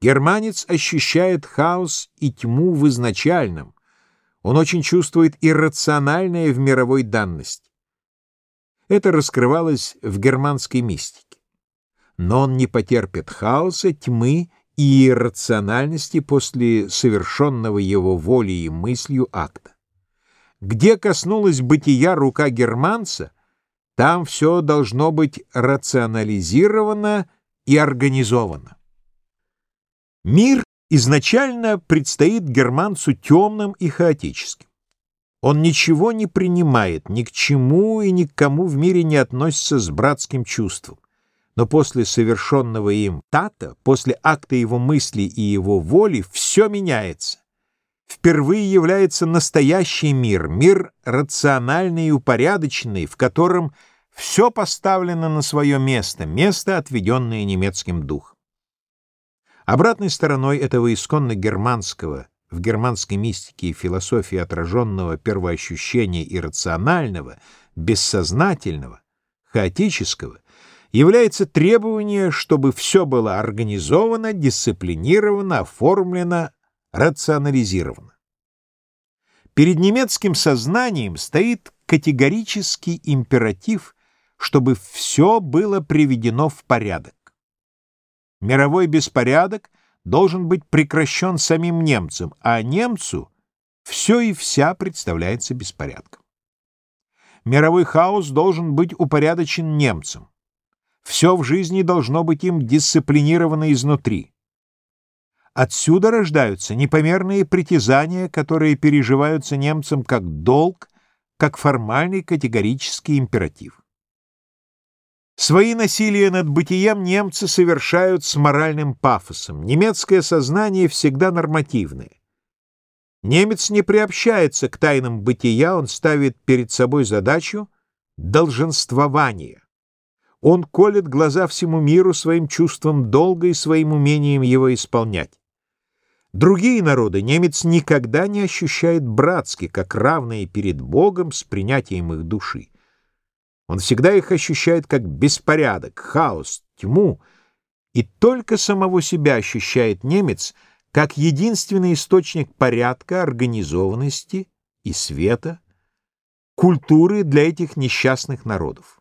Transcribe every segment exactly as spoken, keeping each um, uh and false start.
Германец ощущает хаос и тьму в изначальном. Он очень чувствует иррациональное в мировой данности. Это раскрывалось в германской мистике. Но он не потерпит хаоса, тьмы и иррациональности после совершенного его волей и мыслью акта. Где коснулась бытия рука германца, там все должно быть рационализировано и организовано. Мир изначально предстоит германцу темным и хаотическим. Он ничего не принимает, ни к чему и ни к кому в мире не относится с братским чувством. Но после совершенного им тата, после акта его мысли и его воли, все меняется. Впервые является настоящий мир, мир рациональный и упорядоченный, в котором все поставлено на свое место, место, отведенное немецким духом. Обратной стороной этого исконно германского, в германской мистике и философии отраженного первоощущения иррационального, бессознательного, хаотического, является требование, чтобы все было организовано, дисциплинировано, оформлено, рационализировано. Перед немецким сознанием стоит категорический императив, чтобы все было приведено в порядок. Мировой беспорядок должен быть прекращен самим немцем, а немцу все и вся представляется беспорядком. Мировой хаос должен быть упорядочен немцем. Все в жизни должно быть им дисциплинировано изнутри. Отсюда рождаются непомерные притязания, которые переживаются немцем как долг, как формальный категорический императив. Свои насилия над бытием немцы совершают с моральным пафосом. Немецкое сознание всегда нормативное. Немец не приобщается к тайнам бытия, он ставит перед собой задачу долженствования. Он колет глаза всему миру своим чувством долга и своим умением его исполнять. Другие народы немец никогда не ощущает братски, как равные перед Богом с принятием их души. Он всегда их ощущает как беспорядок, хаос, тьму, и только самого себя ощущает немец как единственный источник порядка, организованности и света, культуры для этих несчастных народов.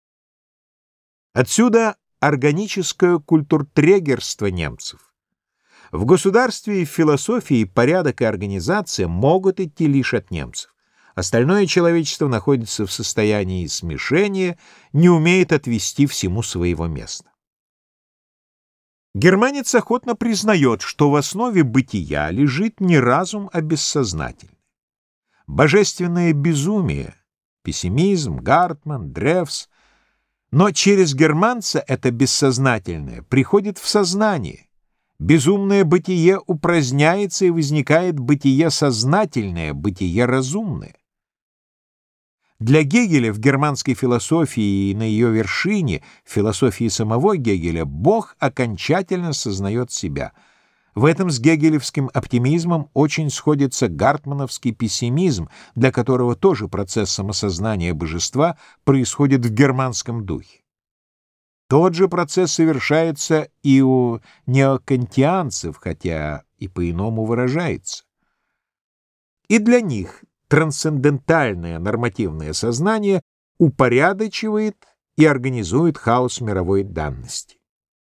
Отсюда органическое культуртрегерство немцев. В государстве и в философии порядок и организация могут идти лишь от немцев. Остальное человечество находится в состоянии смешения, не умеет отвести всему своего места. Германец охотно признает, что в основе бытия лежит не разум, а бессознательное. Божественное безумие, пессимизм, Гартман, Древс, но через германца это бессознательное приходит в сознание. Безумное бытие упраздняется, и возникает бытие сознательное, бытие разумное. Для Гегеля в германской философии и на ее вершине, в философии самого Гегеля, Бог окончательно сознает себя. В этом с гегелевским оптимизмом очень сходится гартмановский пессимизм, для которого тоже процесс самосознания божества происходит в германском духе. Тот же процесс совершается и у неокантианцев, хотя и по-иному выражается. И для них трансцендентальное нормативное сознание упорядочивает и организует хаос мировой данности.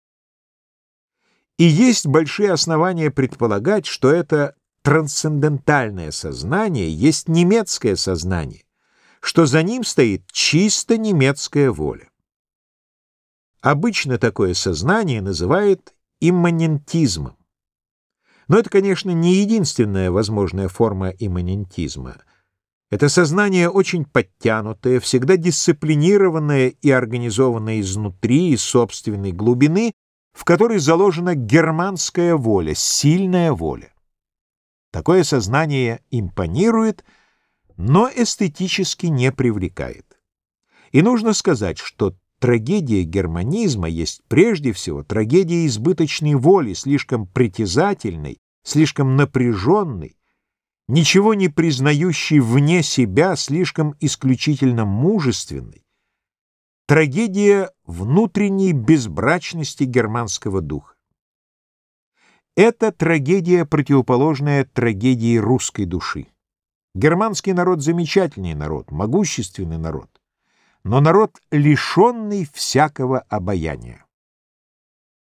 И есть большие основания предполагать, что это трансцендентальное сознание есть немецкое сознание, что за ним стоит чисто немецкая воля. Обычно такое сознание называют имманентизмом. Но это, конечно, не единственная возможная форма имманентизма. Это сознание очень подтянутое, всегда дисциплинированное и организованное изнутри, из собственной глубины, в которой заложена германская воля, сильная воля. Такое сознание импонирует, но эстетически не привлекает. И нужно сказать, что трагедия германизма есть прежде всего трагедия избыточной воли, слишком притязательной, слишком напряженной, ничего не признающей вне себя, слишком исключительно мужественной, трагедия внутренней безбрачности германского духа. Это трагедия, противоположная трагедии русской души. Германский народ — замечательный народ, могущественный народ, но народ, лишенный всякого обаяния.